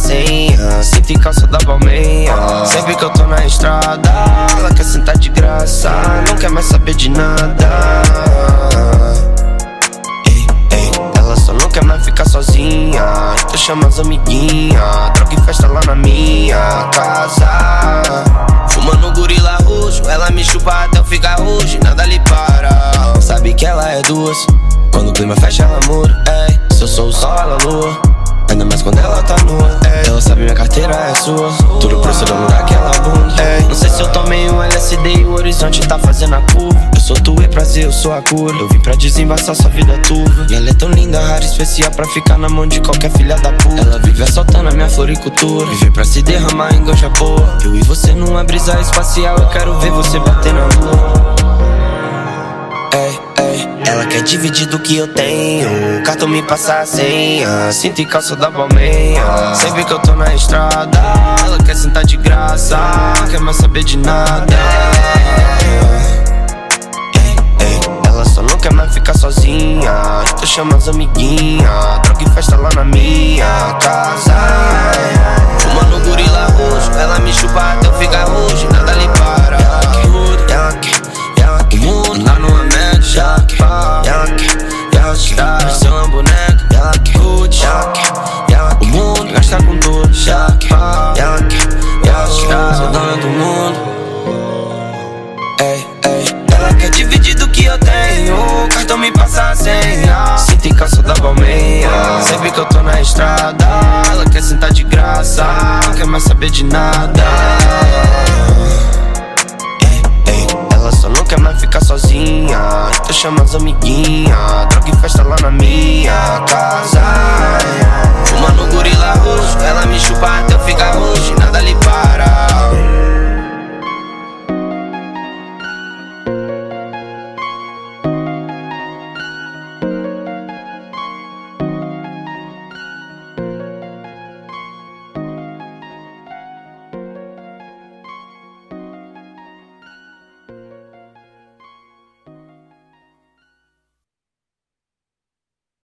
senha. Cinto e calça da Balmeia. Sempre que eu tô na estrada, ela quer sentar de graça, não quer mais saber de nada. Ela só não quer mais ficar sozinha, então chama as amiguinhas. Droga e festa lá na minha casa. Fumando gorila roxo, ela me chupa até eu ficar roxo, nada lhe para. Sabe que ela é duas, quando o clima fecha ela muda. Se eu sou o sol, ela lua, ainda mais quando ela tá nua. Ela sabe minha carteira é sua, tudo preço do lugar que ela bunda. Não sei se eu tomei um LSD e o horizonte tá fazendo a curva. Eu sou tu e prazer, eu sou a cura. Eu vim pra desembaçar sua vida turva. E ela é tão linda, rara, especial pra ficar na mão de qualquer filha da puta. Ela vive assaltando a minha floricultura, vive pra se derramar em ganja boa. Eu e você numa brisa espacial, eu quero ver você bater na lua. Ela quer dividir do que eu tenho, cartão me passa a senha. Cinto e calça da Balmeia. Sempre que eu tô na estrada, ela quer sentar de graça, não quer mais saber de nada. Ela só não quer mais ficar sozinha, então chama as amiguinhas. Droga e festa lá na minha casa. Fumando gorila roxo, ela me chupa até eu ficar roxo, nada lhe para. Ela quer o mundo lá numa média. Ela quer ser uma boneca. Ela quer Gucci. O mundo gasta com tudo. Ela quer ser dona do mundo. Ela quer dividir do que eu tenho, cartão me passa a senha. Cinto e calça da Balmeia. Sempre que eu tô na estrada, ela quer sentar de graça, não quer mais saber de nada. Ela só não quer mais ficar sozinha, então chama as amiguinhas. Droga e festa lá na minha casa. Fumando gorila roxo, ela me chupa até eu ficar roxo, nada lhe para.